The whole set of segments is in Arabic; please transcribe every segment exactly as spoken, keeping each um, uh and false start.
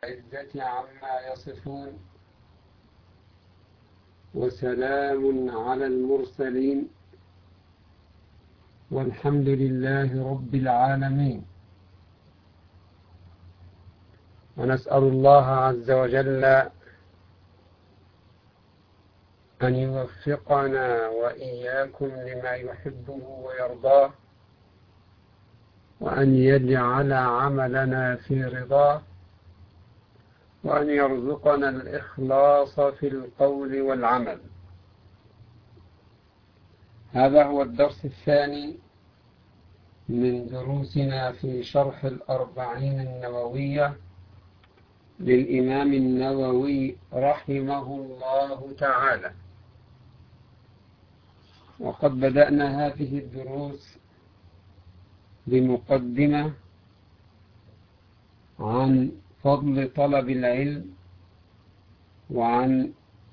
العزة عما يصفون، وسلام على المرسلين، والحمد لله رب العالمين. ونسأل الله عز وجل أن يوفقنا وإياكم لما يحبه ويرضاه، وأن يجعل عملنا في رضاه، وأن يرزقنا الإخلاص في القول والعمل. هذا هو الدرس الثاني من دروسنا في شرح الأربعين النووية للإمام النووي رحمه الله تعالى. وقد بدأنا هذه الدروس بمقدمة عن فضل طلب العلم، وعن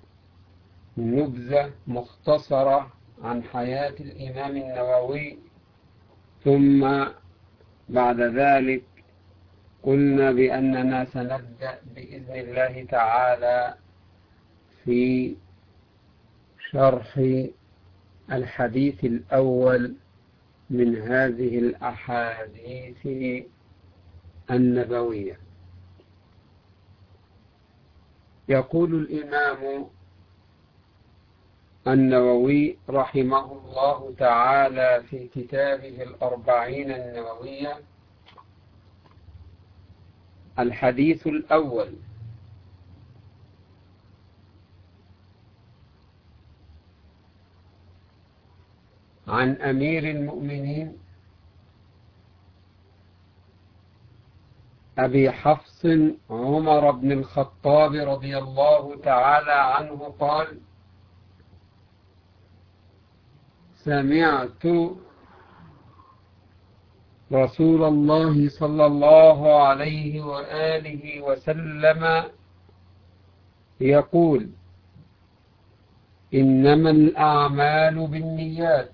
نبذة مختصرة عن حياة الإمام النووي، ثم بعد ذلك قلنا بأننا سنبدأ بإذن الله تعالى في شرح الحديث الأول من هذه الأحاديث النبوية. يقول الإمام النووي رحمه الله تعالى في كتابه الأربعين النووية: الحديث الأول: عن أمير المؤمنين أبي حفص عمر بن الخطاب رضي الله تعالى عنه قال: سمعت رسول الله صلى الله عليه وآله وسلم يقول: إنما الأعمال بالنيات،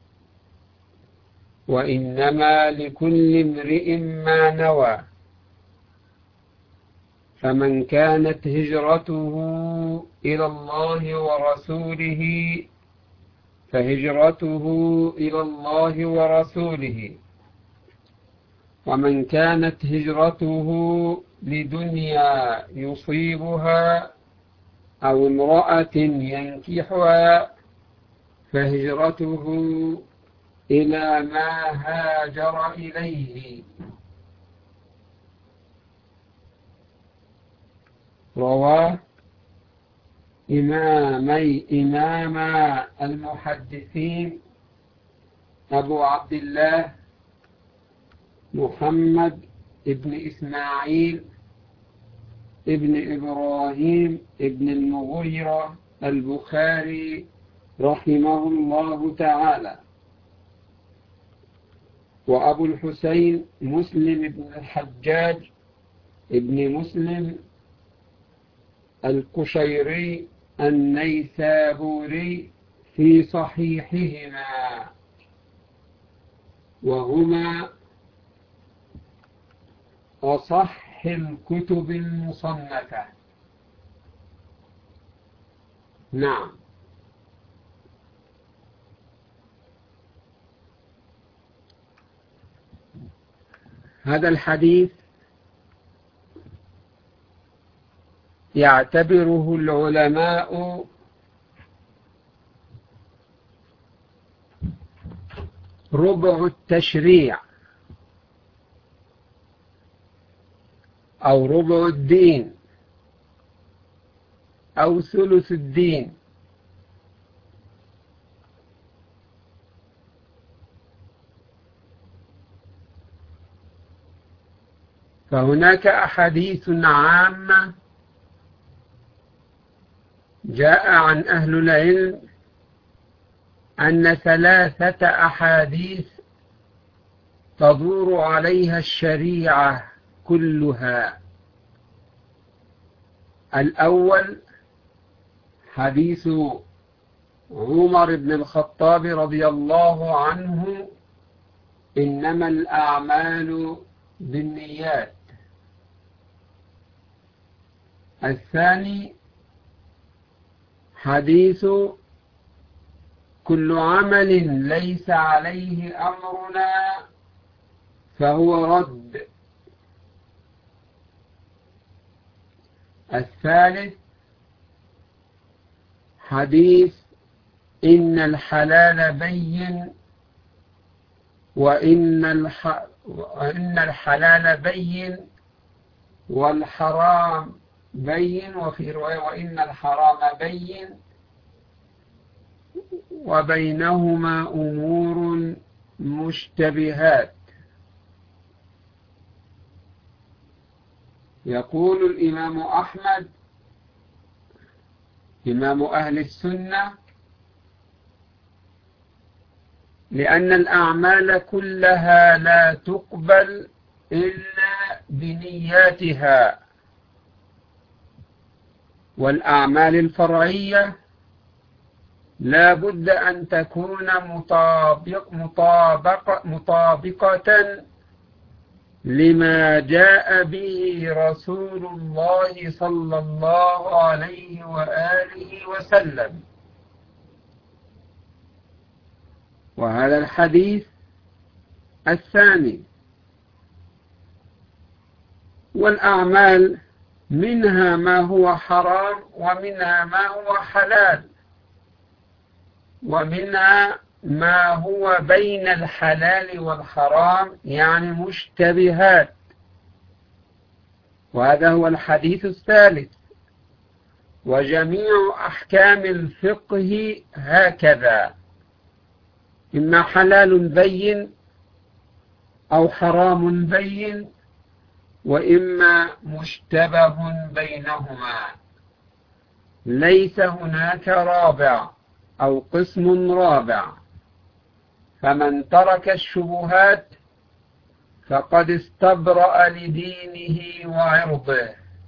وإنما لكل امرئ ما نوى، فمن كانت هجرته إلى الله ورسوله فهجرته إلى الله ورسوله، ومن كانت هجرته لدنيا يصيبها أو امرأة ينكحها فهجرته إلى ما هاجر إليه. رواه إمامي إمام المحدثين أبو عبد الله محمد ابن إسماعيل ابن إبراهيم ابن المغيرة البخاري رحمه الله تعالى، وأبو الحسين مسلم ابن الحجاج ابن مسلم القشيري النيسابوري في صحيحهما، وهما أصح الكتب المصنفة. نعم. هذا الحديث يعتبره العلماء ربع التشريع أو ربع الدين أو ثلث الدين. فهناك أحاديث عامة جاء عن أهل العلم أن ثلاثة أحاديث تدور عليها الشريعة كلها. الأول حديث عمر بن الخطاب رضي الله عنه: إنما الأعمال بالنيات. الثاني حديث كل عمل ليس عليه أمرنا فهو رد. الثالث حديث إن الحلال بين وإن, الح... وإن الحلال بين والحرام بين، وفي رواية وإن الحرام بين وبينهما أمور مشتبهات. يقول الإمام أحمد إمام أهل السنة: لأن الأعمال كلها لا تقبل إلا بنياتها، والأعمال الفرعية لا بد أن تكون مطابق مطابق مطابقة لما جاء به رسول الله صلى الله عليه وآله وسلم. وهذا الحديث الثاني. والأعمال منها ما هو حرام ومنها ما هو حلال، ومنها ما هو بين الحلال والحرام يعني مشتبهات. وهذا هو الحديث الثالث. وجميع أحكام الفقه هكذا: إما حلال بين أو حرام بين، وإما مشتبه بينهما، ليس هناك رابع أو قسم رابع. فمن ترك الشبهات فقد استبرأ لدينه وعرضه.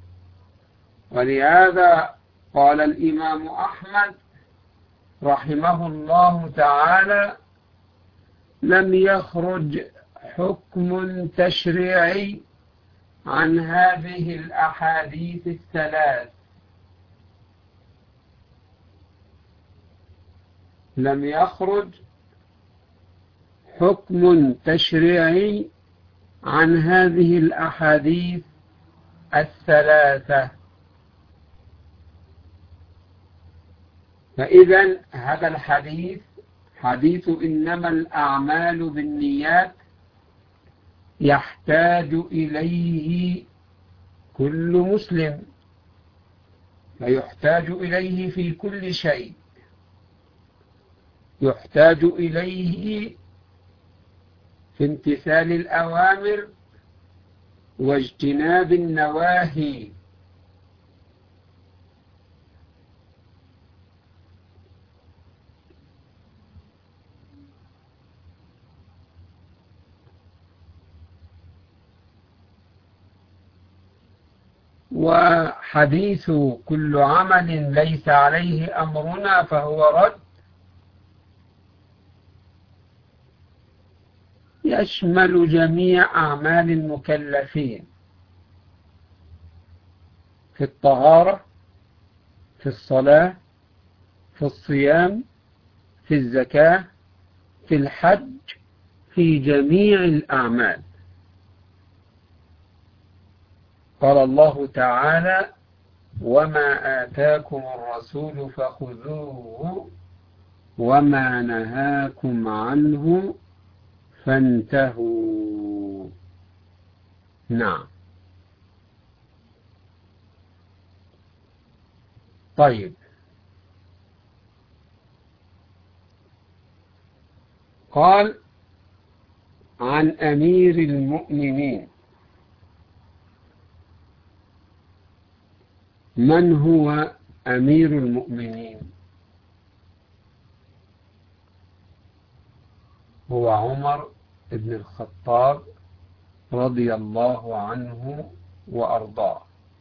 ولهذا قال الإمام أحمد رحمه الله تعالى: لم يخرج حكم تشريعي عن هذه الأحاديث الثلاث. لم يخرج حكم تشريعي عن هذه الأحاديث الثلاثة. فإذا هذا الحديث حديث إنما الأعمال بالنيات يحتاج إليه كل مسلم، فيحتاج إليه في كل شيء. يحتاج إليه في امتثال الأوامر واجتناب النواهي. وحديث كل عمل ليس عليه أمرنا فهو رد يشمل جميع أعمال المكلفين في الطهارة، في الصلاة، في الصيام، في الزكاة، في الحج، في جميع الأعمال. قال الله تعالى: وما آتاكم الرسول فخذوه وما نهاكم عنه فانتهوا. نعم. طيب، قال: عن أمير المؤمنين. من هو أمير المؤمنين؟ هو عمر بن الخطاب رضي الله عنه وأرضاه.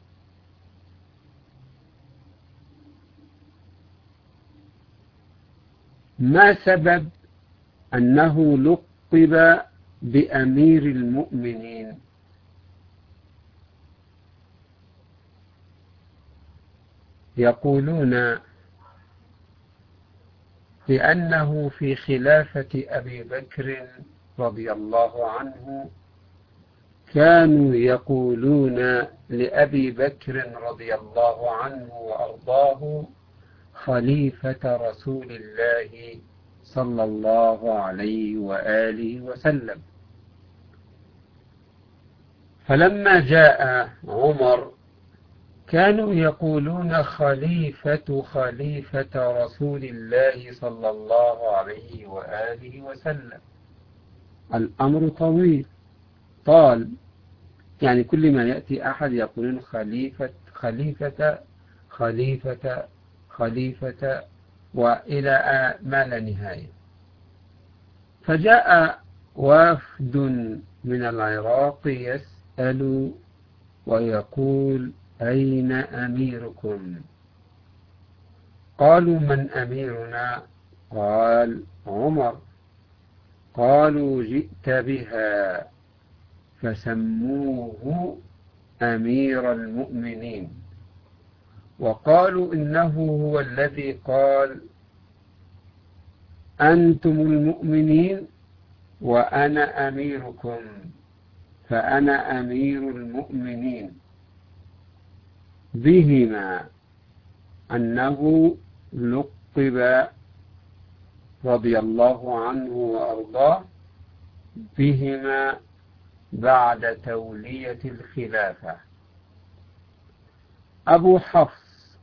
ما سبب أنه لقب بأمير المؤمنين؟ يقولون بأنه في خلافة أبي بكر رضي الله عنه كانوا يقولون لأبي بكر رضي الله عنه وأرضاه خليفة رسول الله صلى الله عليه وآله وسلم. فلما جاء عمر كانوا يقولون خليفة خليفة رسول الله صلى الله عليه وآله وسلم. الأمر طويل طال، يعني كل ما يأتي أحد يقولون خليفة خليفة خليفة خليفة وإلى ما لا نهاية. فجاء وفد من العراق يسأل ويقول أين أميركم؟ قالوا من أميرنا؟ قال عمر. قالوا جئت بها، فسموه أمير المؤمنين، وقالوا إنه هو الذي قال أنتم المؤمنين وأنا أميركم، فأنا أمير المؤمنين، بهما أنه لقب رضي الله عنه وأرضاه بهما بعد تولية الخلافة. أبو حفص،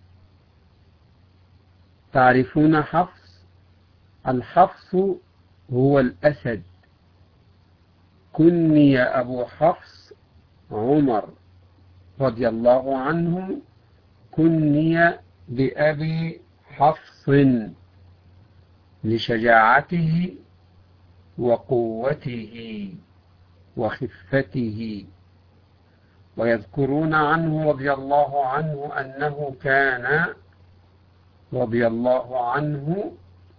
تعرفون حفص؟ الحفص هو الأسد، كني أبو حفص عمر رضي الله عنه كني بأبي حفص لشجاعته وقوته وخفته. ويذكرون عنه رضي الله عنه أنه كان رضي الله عنه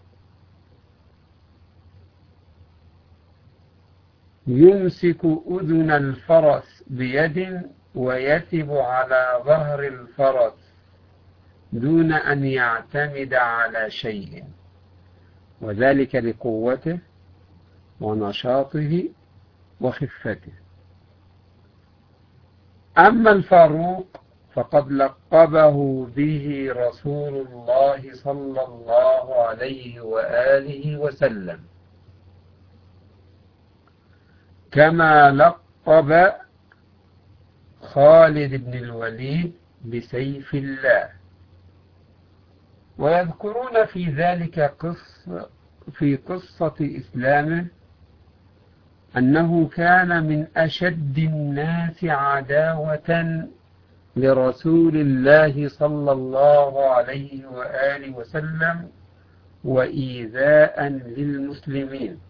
يمسك أذن الفرس بيد ويثب على ظهر الفرس دون أن يعتمد على شيء، وذلك لقوته ونشاطه وخفته. أما الفاروق فقد لقبه به رسول الله صلى الله عليه وآله وسلم، كما لقب خالد بن الوليد بسيف الله. ويذكرون في ذلك قصة في قصة إسلامه أنه كان من أشد الناس عداوة لرسول الله صلى الله عليه وآله وسلم وإيذاء للمسلمين.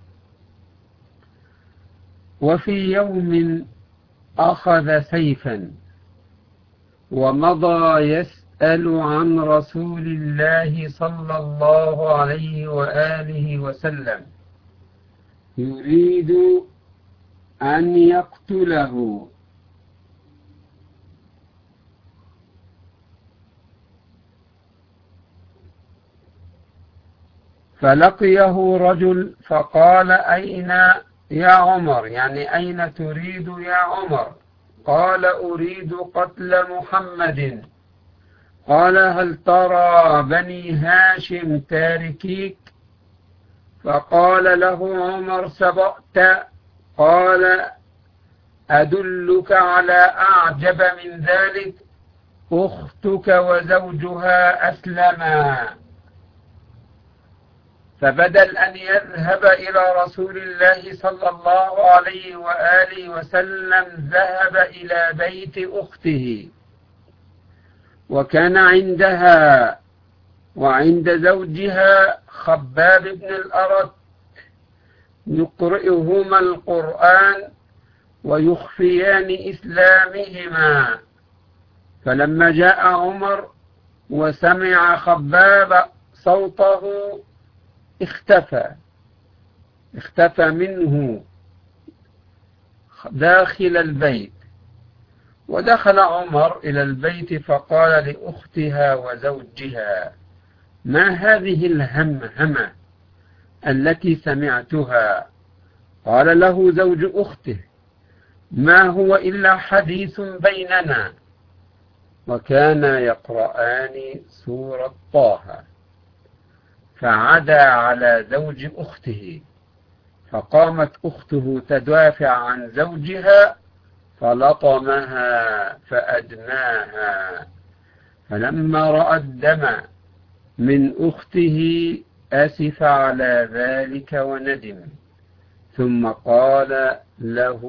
وفي يوم أخذ سيفا ومضى يسأل عن رسول الله صلى الله عليه وآله وسلم يريد أن يقتله، فلقيه رجل فقال أين يا عمر؟ يعني أين تريد يا عمر؟ قال أريد قتل محمد. قال هل ترى بني هاشم تاركيك؟ فقال له عمر سبقت. قال أدلك على أعجب من ذلك؟ أختك وزوجها أسلما. فبدل أن يذهب إلى رسول الله صلى الله عليه وآله وسلم ذهب إلى بيت أخته، وكان عندها وعند زوجها خباب بن الأرت يقرئهما القرآن ويخفيان إسلامهما. فلما جاء عمر وسمع خباب صوته اختفى اختفى منه داخل البيت، ودخل عمر إلى البيت فقال لأختها وزوجها: ما هذه الهمهمة التي سمعتها؟ قال له زوج أخته: ما هو إلا حديث بيننا. وكانا يقرآن سورة طه. فعدا على زوج أخته، فقامت أخته تدافع عن زوجها فلطمها فأدماها. فلما رأى الدم من أخته أسف على ذلك وندم. ثم قال له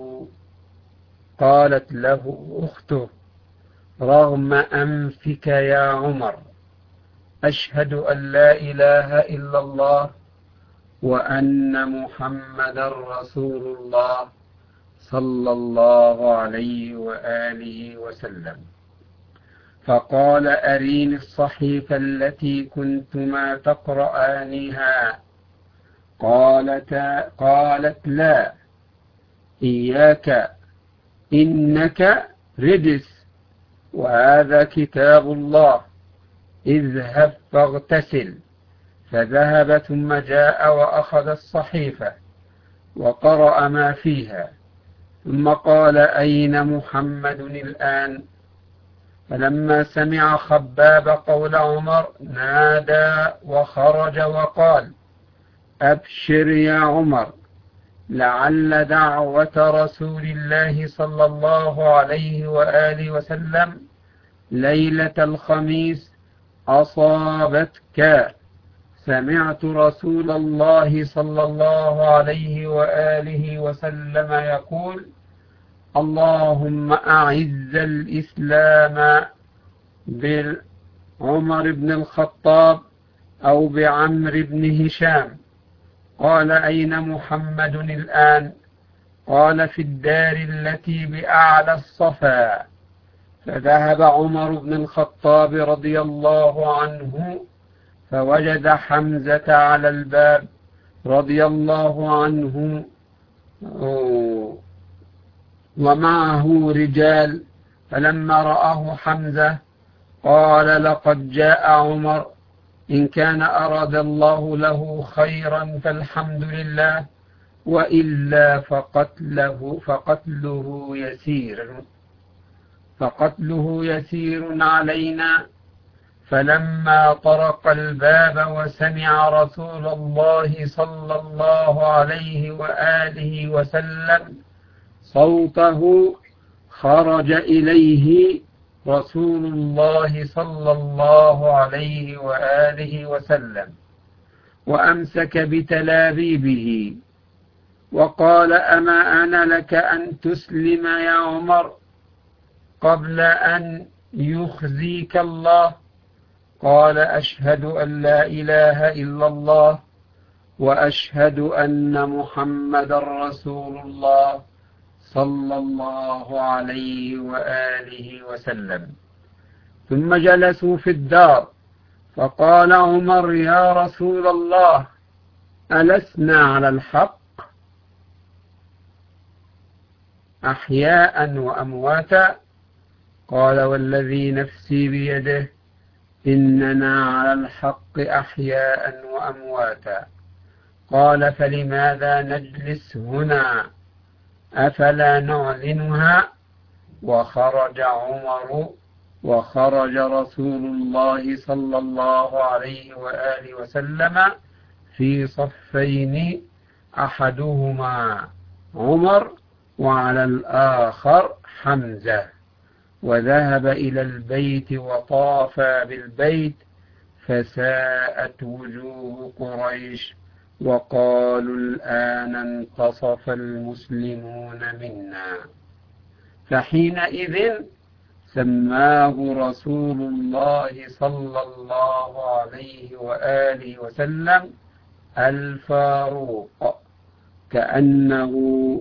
قالت له أخته: رغم أنفك يا عمر، أشهد أن لا إله إلا الله وأن محمدا رسول الله صلى الله عليه وآله وسلم. فقال: أريني الصحيفة التي كنتما تقرآنها. قالتا قالت: لا، إياك، إنك رجس، وهذا كتاب الله، اذهب فاغتسل. فذهب ثم جاء وأخذ الصحيفة وقرأ ما فيها، ثم قال: أين محمد الآن؟ فلما سمع خباب قول عمر نادى وخرج وقال: أبشر يا عمر، لعل دعوة رسول الله صلى الله عليه وآله وسلم ليلة الخميس أصابتك. سمعت رسول الله صلى الله عليه وآله وسلم يقول: اللهم أعز الإسلام بعمر بن الخطاب أو بعمر بن هشام. قال: أين محمد الآن؟ قال: في الدار التي بأعلى الصفا. فذهب عمر بن الخطاب رضي الله عنه فوجد حمزة على الباب رضي الله عنه ومعه رجال. فلما رآه حمزة قال: لقد جاء عمر، إن كان أراد الله له خيرا فالحمد لله، وإلا فقتله فقتله يسير فقتله يسير علينا. فلما طرق الباب وسمع رسول الله صلى الله عليه وآله وسلم صوته خرج إليه رسول الله صلى الله عليه وآله وسلم وأمسك بتلابيبه وقال: أما أنا لك أن تسلم يا عمر قبل أن يخزيك الله؟ قال: أشهد أن لا إله إلا الله وأشهد أن محمدا رسول الله صلى الله عليه وآله وسلم. ثم جلسوا في الدار، فقال عمر: يا رسول الله، ألسنا على الحق أحياء وأمواتا؟ قال: والذي نفسي بيده إننا على الحق أحياء وأمواتا. قال: فلماذا نجلس هنا؟ أفلا نعلنها؟ وخرج عمر وخرج رسول الله صلى الله عليه وآله وسلم في صفين، أحدهما عمر وعلى الآخر حمزة، وذهب إلى البيت وطاف بالبيت، فساءت وجوه قريش وقالوا: الآن انتصف المسلمون منا. فحينئذ سماه رسول الله صلى الله عليه وآله وسلم الفاروق، كأنه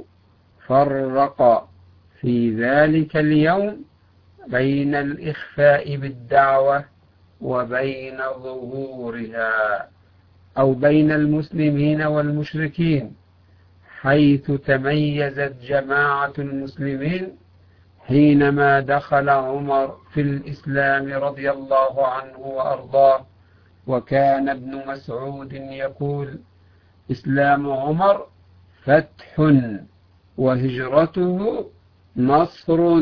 فرق في ذلك اليوم بين الإخفاء بالدعوة وبين ظهورها، أو بين المسلمين والمشركين، حيث تميزت جماعة المسلمين حينما دخل عمر في الإسلام رضي الله عنه وأرضاه، وكان ابن مسعود يقول: إسلام عمر فتح، وهجرته نصر،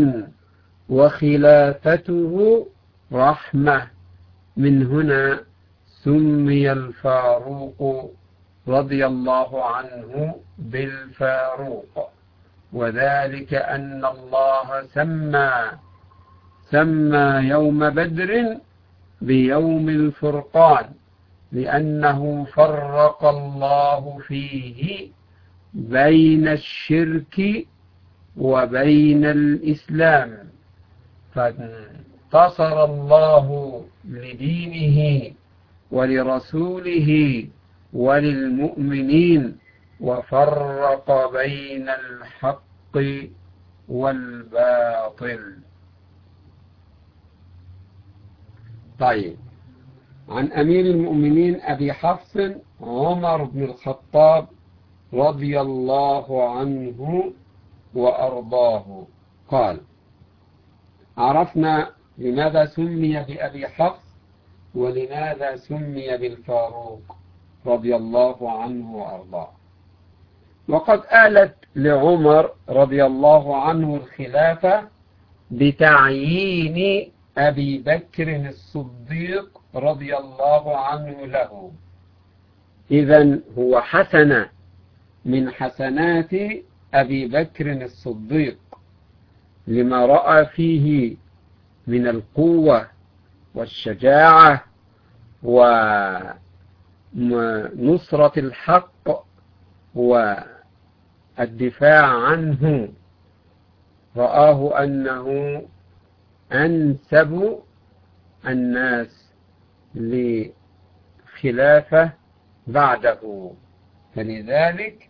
وخلافته رحمة. من هنا سمي الفاروق رضي الله عنه بالفاروق، وذلك أن الله سمى سمى يوم بدر بيوم الفرقان، لأنه فرق الله فيه بين الشرك وبين الإسلام، فانتصر الله لدينه ولرسوله وللمؤمنين، وفرق بين الحق والباطل. طيب، عن أمير المؤمنين أبي حفص عمر بن الخطاب رضي الله عنه وأرضاه قال: عرفنا لماذا سمي بأبي حفص ولماذا سمي بالفاروق رضي الله عنه وأرضاه. وقد آلت لعمر رضي الله عنه الخلافة بتعيين أبي بكر الصديق رضي الله عنه له، إذن هو حسنة من حسنات أبي بكر الصديق لما رأى فيه من القوة والشجاعة ونصرة الحق والدفاع عنه، رآه أنه أنسب الناس لخلافة بعده، فلذلك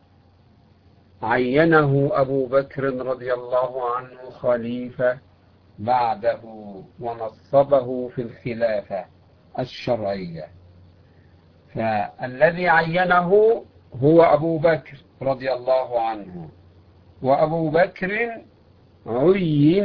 عينه أبو بكر رضي الله عنه خليفة بعده ونصبه في الخلافة الشرعية. فالذي عينه هو أبو بكر رضي الله عنه، وأبو بكر عين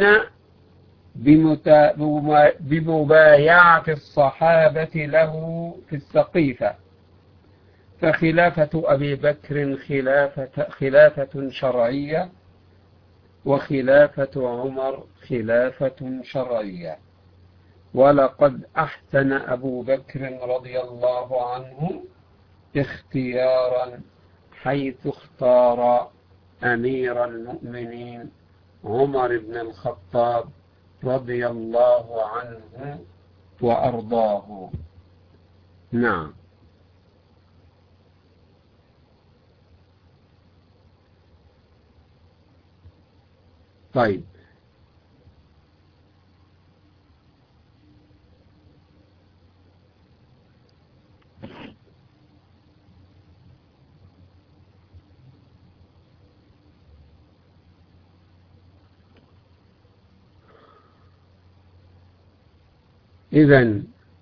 بمبايعة الصحابة له في السقيفة، فخلافة أبي بكر خلافة, خلافة شرعية، وخلافة عمر خلافة شرعية. ولقد أحسن أبو بكر رضي الله عنه اختيارا حيث اختار أمير المؤمنين عمر بن الخطاب رضي الله عنه وأرضاه. نعم. طيب، إذن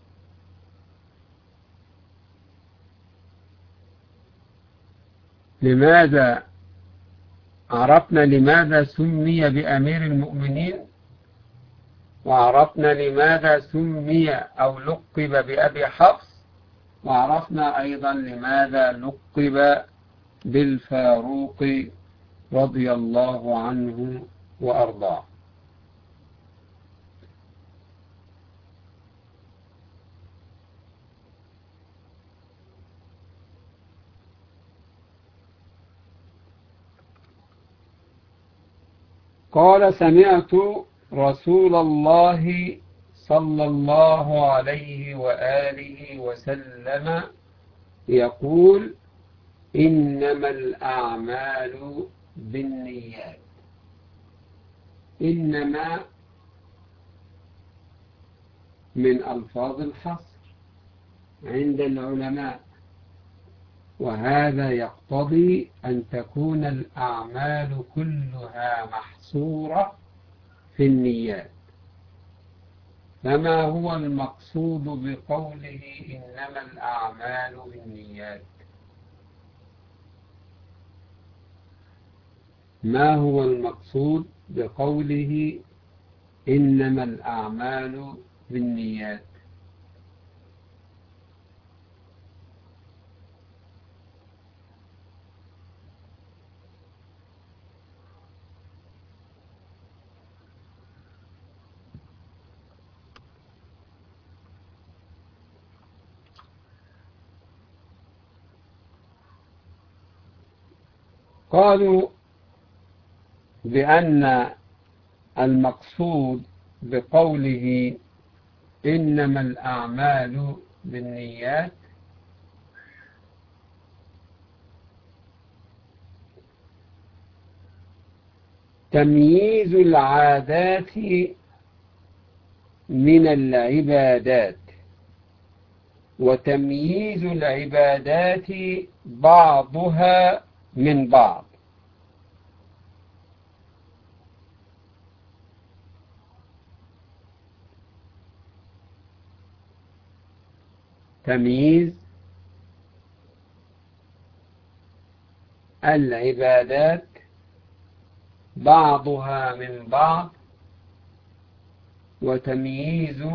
لماذا عرفنا لماذا سمي بأمير المؤمنين، وعرفنا لماذا سمي أو لقب بأبي حفص، وعرفنا أيضا لماذا لقب بالفاروق رضي الله عنه وأرضاه. قال: سمعت رسول الله صلى الله عليه وآله وسلم يقول: إنما الأعمال بالنيات. إنما من ألفاظ الحصر عند العلماء، وهذا يقتضي أن تكون الأعمال كلها محصورة في النيات. فما هو المقصود بقوله إنما الأعمال بالنيات؟ ما هو المقصود بقوله إنما الأعمال بالنيات. قالوا بأن المقصود بقوله إنما الأعمال بالنيات تمييز العادات من العبادات، وتمييز العبادات بعضها من بعض. تمييز العبادات بعضها من بعض، وتمييز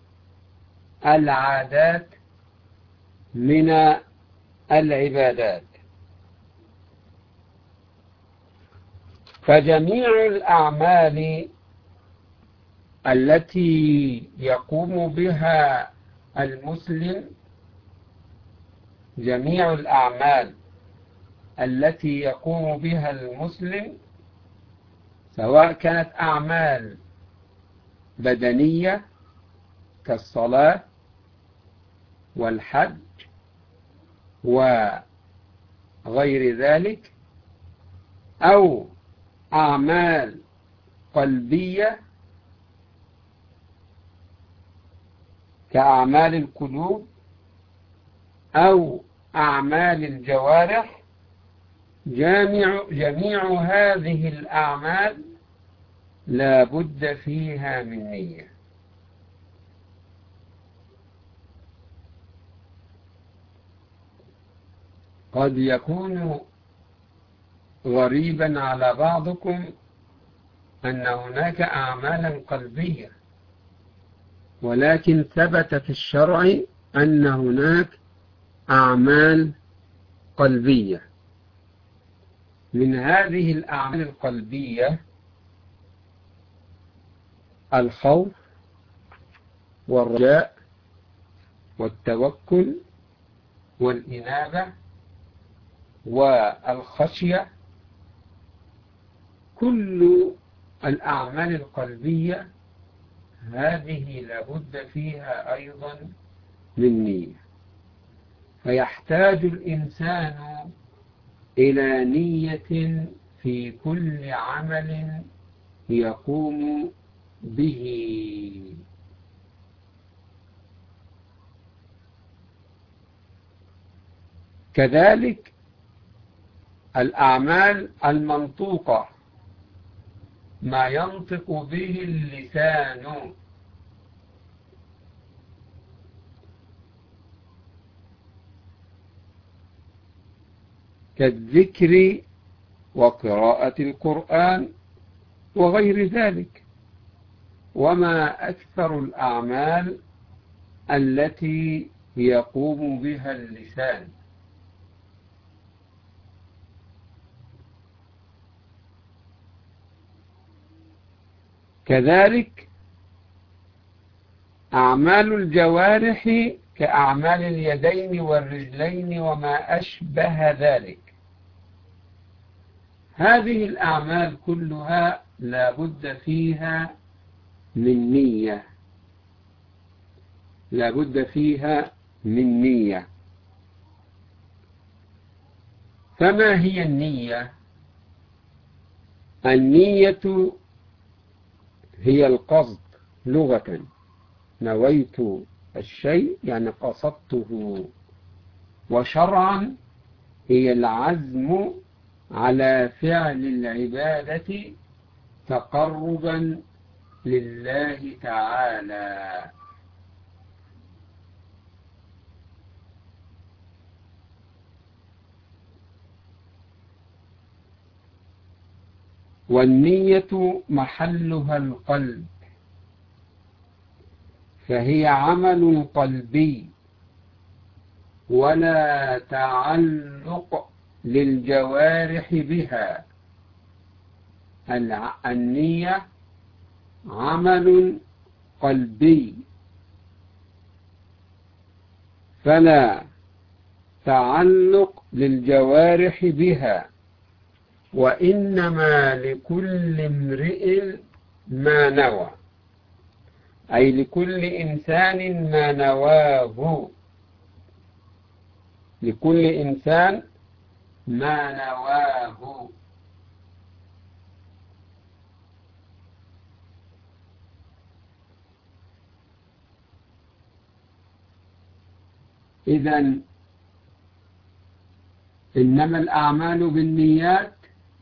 العادات من العبادات. فجميع الأعمال التي يقوم بها المسلم جميع الأعمال التي يقوم بها المسلم سواء كانت أعمال بدنية كالصلاة والحج وغير ذلك، أو أعمال قلبية كأعمال القلوب أو أعمال الجوارح، جميع, جميع هذه الأعمال لا بد فيها من نية. قد يكون غريبا على بعضكم أن هناك أعمالا قلبية، ولكن ثبت في الشرع أن هناك أعمال قلبية. من هذه الأعمال القلبية الخوف والرجاء والتوكل والإنابة والخشية. كل الأعمال القلبية هذه لابد فيها أيضا من نية، فيحتاج الإنسان إلى نية في كل عمل يقوم به. كذلك الأعمال المنطوقة، ما ينطق به اللسان، كالذكر وقراءة القرآن وغير ذلك. وما أكثر الأعمال التي يقوم بها اللسان. كذلك أعمال الجوارح كأعمال اليدين والرجلين وما أشبه ذلك. هذه الأعمال كلها لا بد فيها من نية، لا بد فيها من نية. فما هي النية؟ النية هي القصد لغة، نويت الشيء يعني قصدته، وشرعا هي العزم على فعل العبادة تقربا لله تعالى. والنية محلها القلب، فهي عمل قلبي ولا تعلق للجوارح بها. النية عمل قلبي فلا تعلق للجوارح بها، وإنما لكل امرئ ما نوى، أي لكل إنسان ما نواه، لكل إنسان ما نواه. إذن إنما الأعمال بالنيات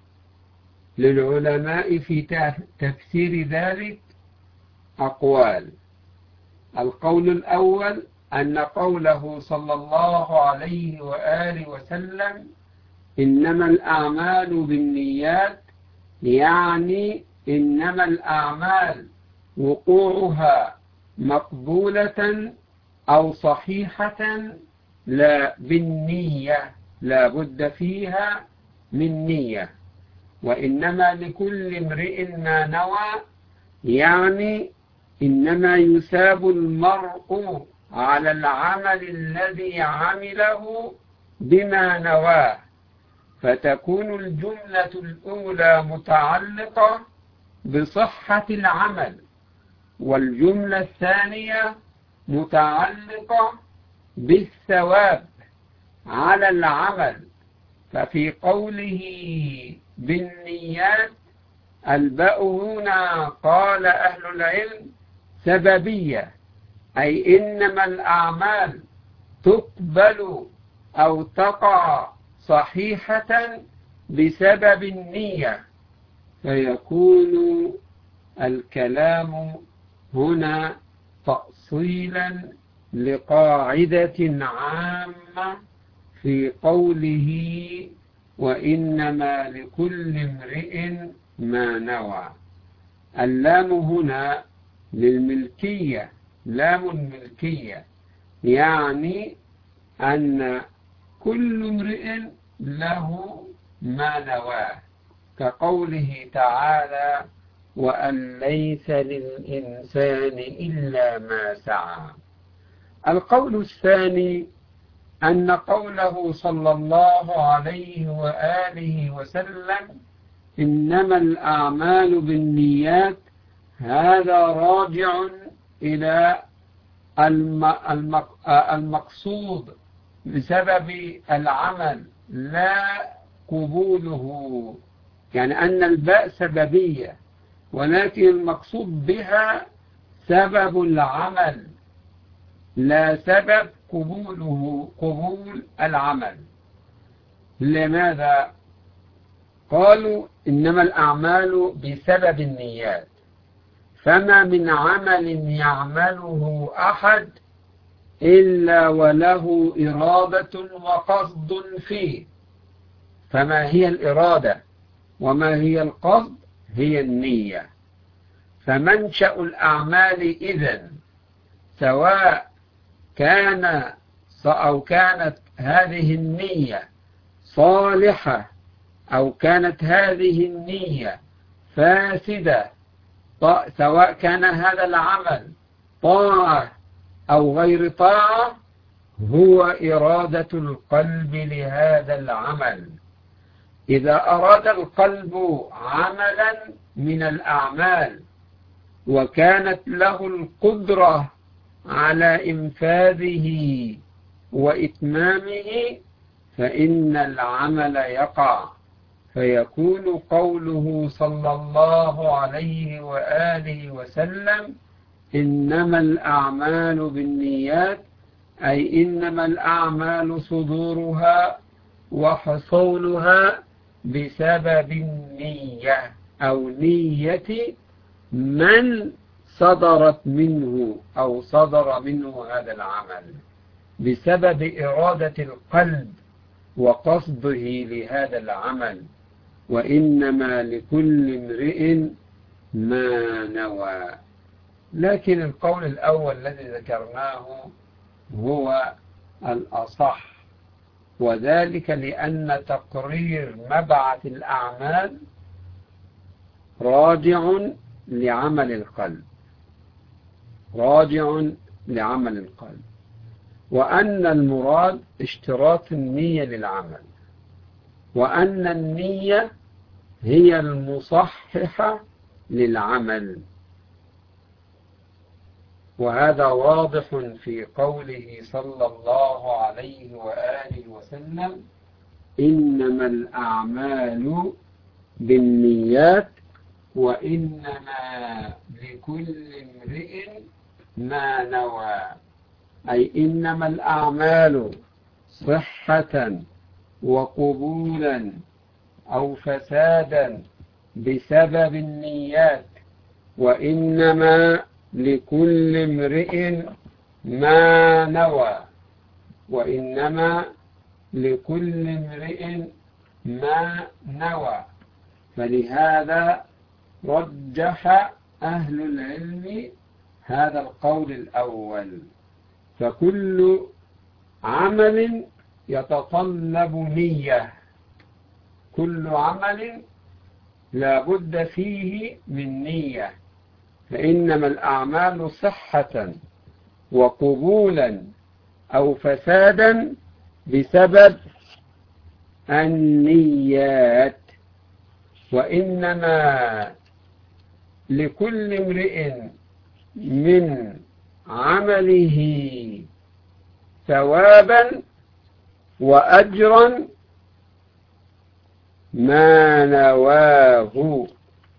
للعلماء في تفسير ذلك أقوال. القول الأول أن قوله صلى الله عليه وآله وسلم إنما الأعمال بالنيات يعني إنما الأعمال وقوعها مقبولة أو صحيحة لا بالنية، لا بد فيها من نية. وإنما لكل امرئ ما نوى يعني إنما يثاب المرء على العمل الذي عمله بما نواه، فتكون الجملة الأولى متعلقة بصحة العمل، والجملة الثانية متعلقة بالثواب على العمل. ففي قوله بالنيات الباء هنا قال أهل العلم سببية، أي إنما الأعمال تقبل أو تقع صحيحة بسبب النية، فيكون الكلام هنا تأصيلا لقاعدة عامة في قوله وإنما لكل امرئ ما نوى. اللام هنا للملكية، لام الملكية، يعني أن كل امرئ له ما نواه، كقوله تعالى وأن ليس للإنسان إلا ما سعى. القول الثاني أن قوله صلى الله عليه وآله وسلم إنما الأعمال بالنيات هذا راجع إلى المقصود بسبب العمل لا قبوله، يعني أن الباء سببية ولكن المقصود بها سبب العمل لا سبب قبوله، قبول العمل. لماذا؟ قالوا إنما الأعمال بسبب النيات، فما من عمل يعمله أحد إلا وله إرادة وقصد فيه. فما هي الإرادة وما هي القصد؟ هي النية. فمنشأ الأعمال إذن سواء كان أو كانت هذه النية صالحة أو كانت هذه النية فاسدة، سواء كان هذا العمل طاعة أو غير طاعة، هو إرادة القلب لهذا العمل. إذا أراد القلب عملا من الأعمال وكانت له القدرة على إنفاذه وإتمامه فإن العمل يقع، فيكون قوله صلى الله عليه وآله وسلم إنما الأعمال بالنيات، أي إنما الأعمال صدورها وحصولها بسبب النية أو نية من صدرت منه أو صدر منه هذا العمل، بسبب إرادة القلب وقصده لهذا العمل. وإنما لكل امرئ ما نوى. لكن القول الأول الذي ذكرناه هو الأصح، وذلك لأن تقرير مبعث الأعمال راجع لعمل القلب، راجع لعمل القلب، وأن المراد اشتراط النية للعمل، وأن النية هي المصححة للعمل. وهذا واضح في قوله صلى الله عليه وآله وسلم: إنما الأعمال بالنيات وإنما لكل امرئ ما نوى. أي إنما الأعمال صحة وقبولا أو فسادا بسبب النيات، وإنما لكل امرئ ما نوى، وإنما لكل امرئ ما نوى. فلهذا رجح أهل العلم هذا القول الأول. فكل عمل يتطلب نية، كل عمل لا بد فيه من نية، فإنما الأعمال صحة وقبولا أو فسادا بسبب النيات، وإنما لكل امرئ من عمله ثوابا وأجرا ما نواه.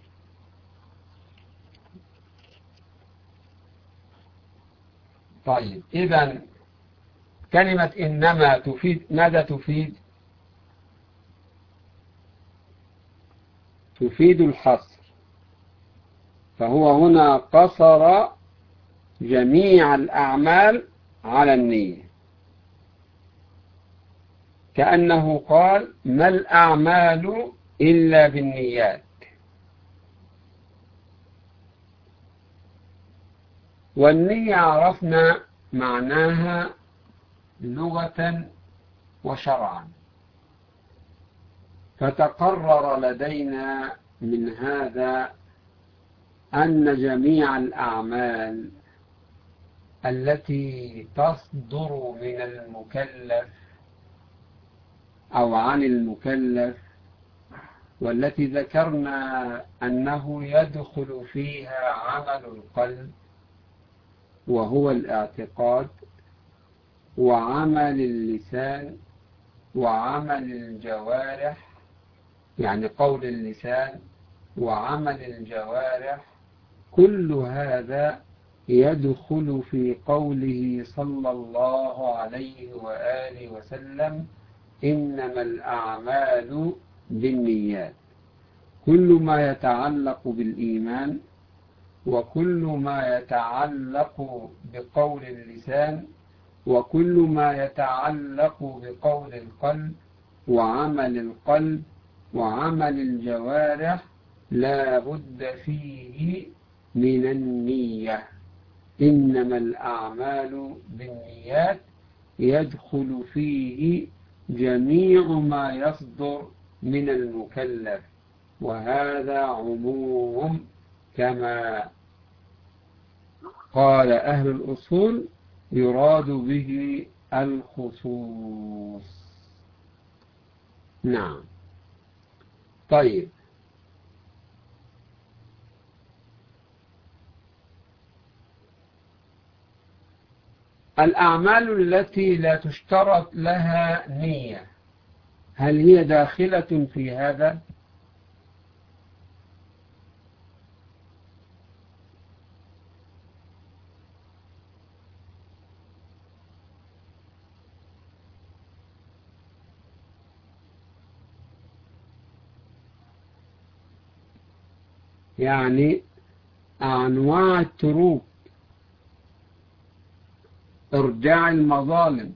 طيب، إذن كلمة إنما تفيد ماذا تفيد؟ تفيد الحصر، فهو هنا قصر جميع الأعمال على النية، كأنه قال: ما الأعمال إلا بالنيات. والنية عرفنا معناها لغة وشرعا، فتقرر لدينا من هذا أن جميع الأعمال التي تصدر من المكلف أو عن المكلف، والتي ذكرنا أنه يدخل فيها عمل القلب وهو الاعتقاد، وعمل اللسان، وعمل الجوارح، يعني قول اللسان وعمل الجوارح، كل هذا يدخل في قوله صلى الله عليه وآله وسلم: إنما الأعمال بالنيات. كل ما يتعلق بالإيمان، وكل ما يتعلق بقول اللسان، وكل ما يتعلق بقول القلب وعمل القلب وعمل الجوارح، لا بد فيه من النية. إنما الأعمال بالنيات يدخل فيه جميع ما يصدر من المكلف، وهذا عموم كما قال أهل الأصول يراد به الخصوص. نعم. طيب، الأعمال التي لا تشترط لها نية، هل هي داخلة في هذا؟ يعني أنواع التروك، إرجاع المظالم،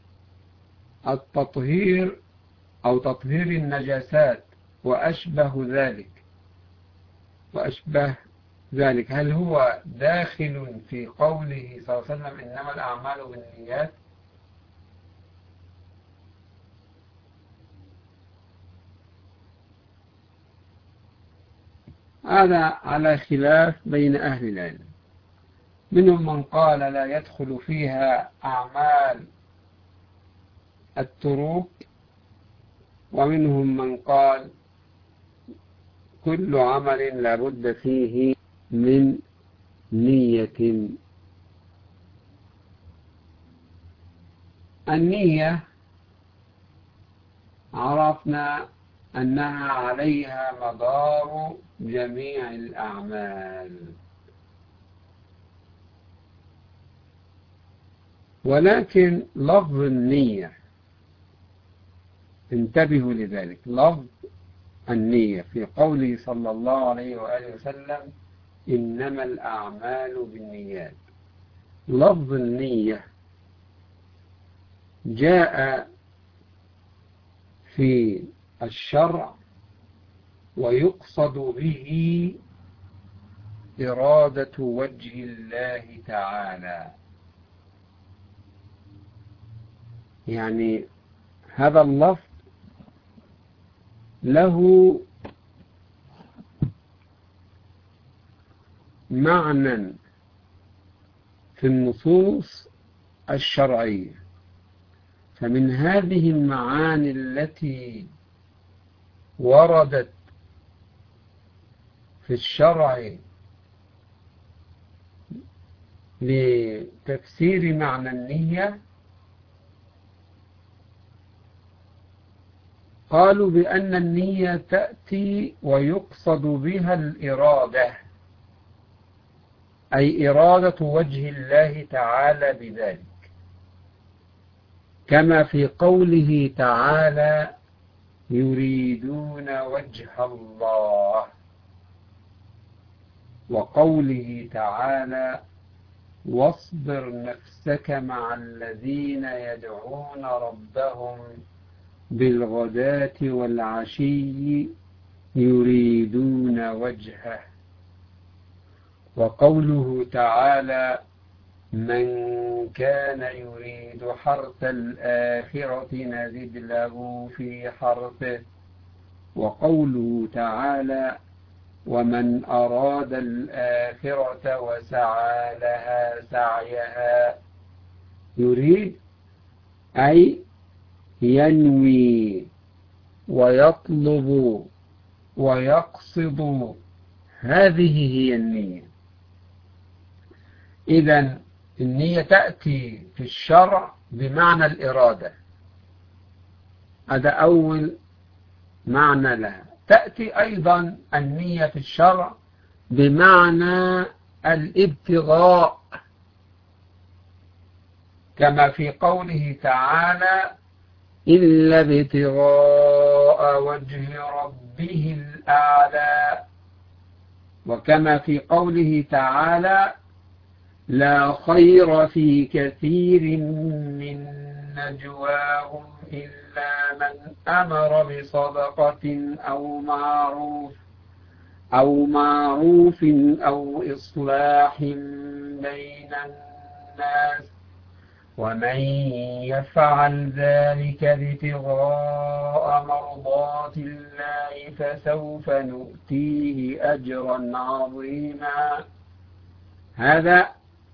التطهير أو تطهير النجاسات وأشبه ذلك، وأشبه ذلك هل هو داخل في قوله صلى الله عليه وسلم إنما الأعمال بالنيات؟ هذا على خلاف بين أهل العلم، منهم من قال لا يدخل فيها أعمال التروك، ومنهم من قال كل عمل لا بد فيه من نية. النية عرفنا أنها عليها مدار جميع الأعمال، ولكن لفظ النية، انتبهوا لذلك، لفظ النية في قوله صلى الله عليه وآله وسلم إنما الأعمال بالنيات، لفظ النية جاء في الشرع ويقصد به إرادة وجه الله تعالى، يعني هذا اللفظ له معنى في النصوص الشرعية، فمن هذه المعاني التي وردت في الشرع لتفسير معنى النية قالوا بأن النية تأتي ويقصد بها الإرادة، أي إرادة وجه الله تعالى بذلك، كما في قوله تعالى يريدون وجه الله، وقوله تعالى واصبر نفسك مع الذين يدعون ربهم بالغداة والعشي يريدون وجهه، وقوله تعالى من كان يريد حرث الآخرة نزد له في حرثه، وقوله تعالى ومن أراد الآخرة وسعى لها سعيها، يريد أي ينوي ويطلب ويقصد، هذه هي النية. إذن النية تأتي في الشرع بمعنى الإرادة، هذا أول معنى لها. تأتي أيضا النية في الشرع بمعنى الابتغاء، كما في قوله تعالى إلا ابتغاء وجه ربه الأعلى، وكما في قوله تعالى لا خير في كثير من نجواهم إلا من أمر بصدقة أو معروف أو معروف أو إصلاح بين الناس ومن يفعل ذلك ابتغاء مرضات الله فسوف نؤتيه أجرا عظيما. هذا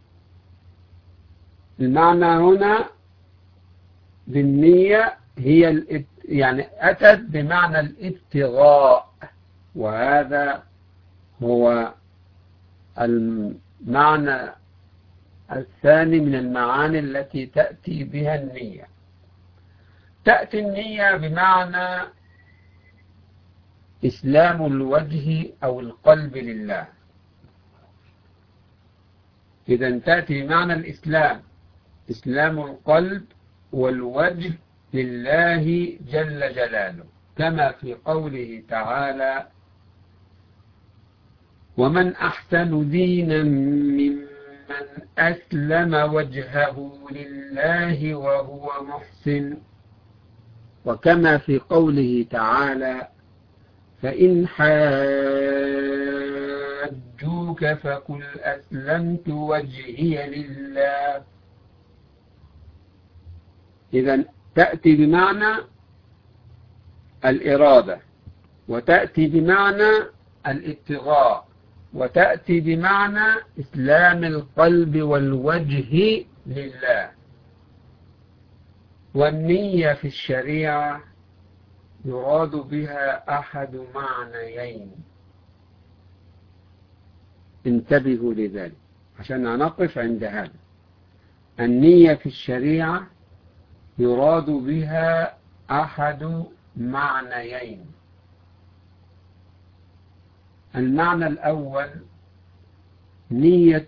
المعنى هنا بالنية، هي الات... يعني أتت بمعنى الابتغاء، وهذا هو المعنى الثاني من المعاني التي تأتي بها النية. تأتي النية بمعنى إسلام الوجه أو القلب لله، إذا تأتي بمعنى الإسلام، إسلام القلب والوجه لله جل جلاله، كما في قوله تعالى ومن أحسن دينا ممن أسلم وجهه لله وهو محسن، وكما في قوله تعالى فإن حاجوك حاجوك فقل أسلمت وجهي لله. إذن تأتي بمعنى الإرادة، وتأتي بمعنى الابتغاء، وتأتي بمعنى إسلام القلب والوجه لله. والنية في الشريعة يراد بها أحد معنيين، انتبهوا لذلك عشان نقف عند هذا. النية في الشريعة يراد بها أحد معنيين. المعنى الأول نية،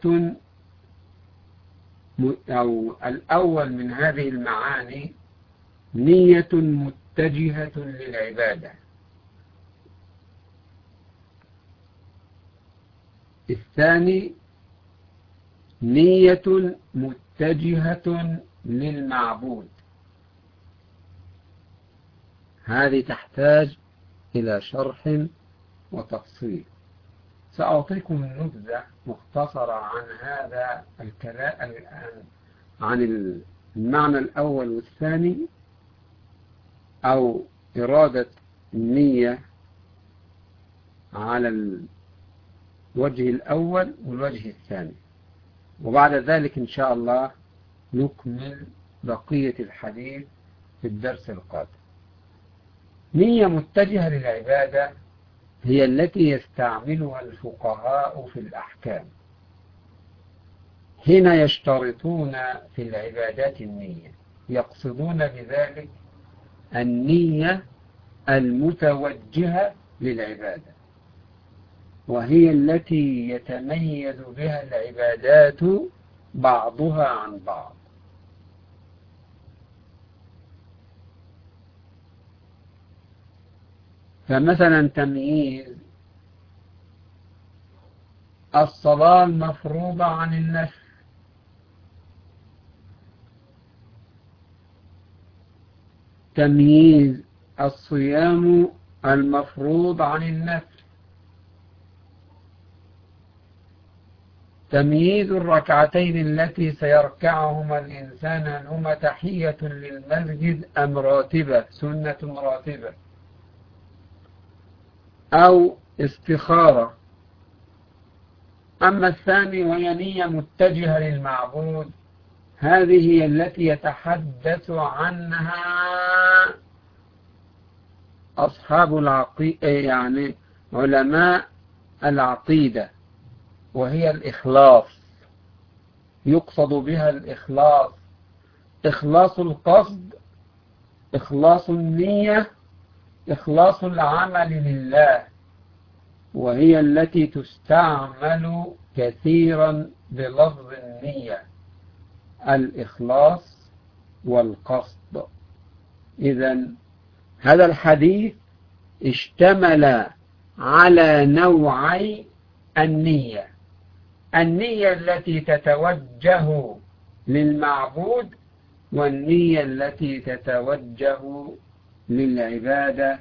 أو الأول من هذه المعاني نية متجهة للعبادة. الثاني نية متجهة للمعبود. هذه تحتاج إلى شرح وتفصيل. سأعطيكم نبذة مختصرة عن هذا الكلام، عن المعنى الأول والثاني، أو إرادة النية على الوجه الأول والوجه الثاني، وبعد ذلك إن شاء الله نكمل بقية الحديث في الدرس القادم. نية متجهة للعبادة هي التي يستعملها الفقهاء في الأحكام حين يشترطون في العبادات النية، يقصدون بذلك النية المتوجهة للعبادة، وهي التي يتميز بها العبادات بعضها عن بعض. فمثلا تمييز الصلاة المفروضة عن النفل، تمييز الصيام المفروض عن النفل، تمييز الركعتين التي سيركعهما الإنسان هل هما تحية للمسجد أم راتبة سنة راتبة، أو استخارة. أما الثاني وهي نية متجهة للمعبود، هذه هي التي يتحدث عنها أصحاب العقيدة، يعني علماء العقيدة، وهي الإخلاص. يقصد بها الإخلاص، إخلاص القصد، إخلاص النية، إخلاص العمل لله، وهي التي تستعمل كثيرا بلفظ النية، الإخلاص والقصد. إذن هذا الحديث اشتمل على نوعي النية: النية التي تتوجه للمعبود، والنية التي تتوجه للعبادة.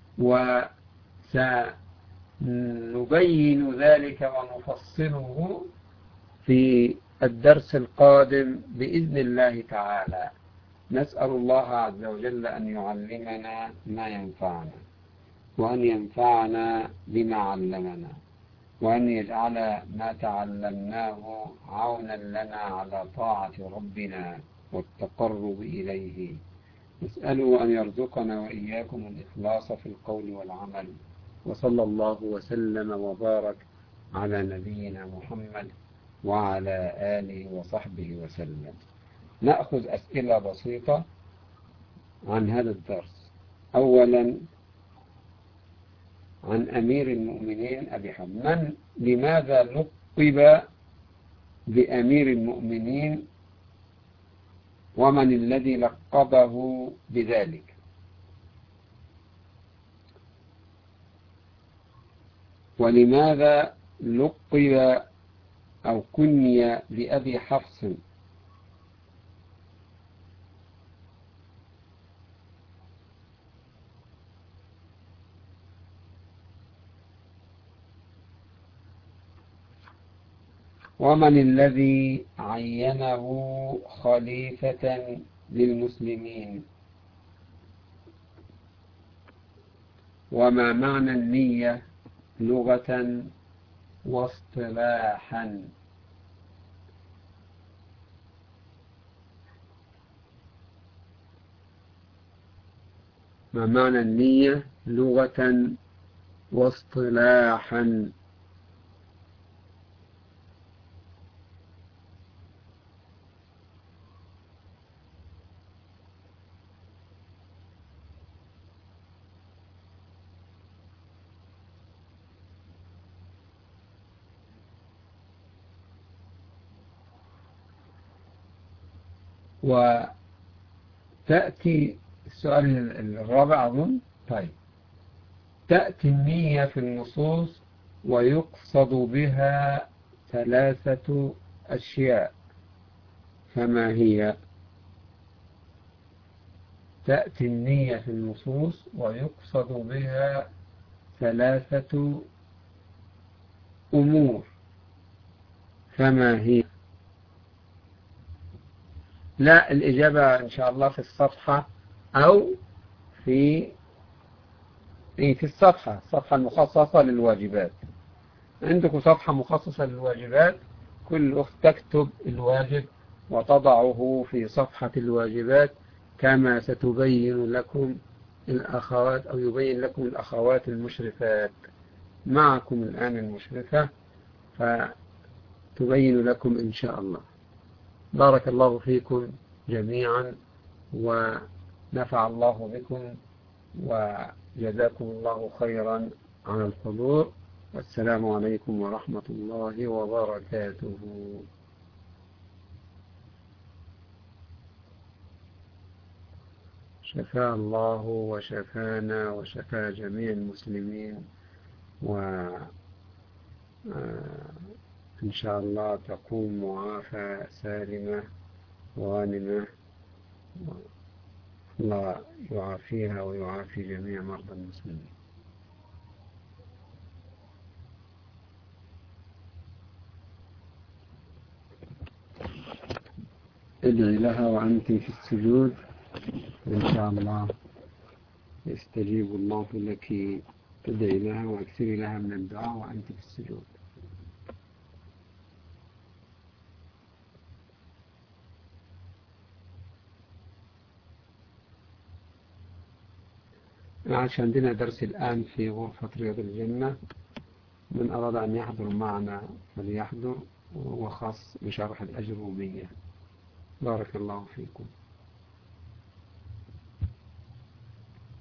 وسنبين ذلك ونفصله في الدرس القادم بإذن الله تعالى. نسأل الله عز وجل أن يعلمنا ما ينفعنا، وأن ينفعنا بما علمنا، وأن يجعل ما تعلمناه عونا لنا على طاعة ربنا والتقرب إليه. نسأله أن يرزقنا وإياكم الإخلاص في القول والعمل. وصلى الله وسلم وبارك على نبينا محمد وعلى آله وصحبه وسلم. نأخذ أسئلة بسيطة عن هذا الدرس. أولا عن أمير المؤمنين أبي حفص: من لماذا لقب بأمير المؤمنين، ومن الذي لقبه بذلك؟ ولماذا لقب أو كني بأبي حفص؟ ومن الذي عينه خليفة للمسلمين؟ وما معنى النية لغة واصطلاحا؟ ما معنى النية لغة واصطلاحا؟ وتأتي السؤال الرابع أظن. طيب، تأتي النية في النصوص ويقصد بها ثلاثة أشياء، فما هي؟ تأتي النية في النصوص ويقصد بها ثلاثة أمور، فما هي؟ لا، الإجابة إن شاء الله في الصفحة أو في في الصفحة الصفحة المخصصة للواجبات. عندكم صفحة مخصصة للواجبات، كل أخت تكتب الواجب وتضعه في صفحة الواجبات كما ستبين لكم الأخوات أو يبين لكم الأخوات المشرفات. معكم الآن المشرفة فتبين لكم إن شاء الله. بارك الله فيكم جميعا ونفع الله بكم وجزاكم الله خيرا على الحضور، والسلام عليكم ورحمة الله وبركاته. شفى الله وشفانا وشفى جميع المسلمين، وإن شاء الله تقوم معافى سالمة غانمة، الله يعافيها ويعافي جميع مرضى المسلمين. ادعي لها وأنت في السجود، إن شاء الله يستجيب الله لك. ادعي لها واكثري لها من الدعاء وأنت في السجود. عاش عندنا درس الآن في غرفة رياض الجنة، من أراد أن يحضر معنا فليحضر، وهو خاص بشرح الأجرومية. بارك الله فيكم.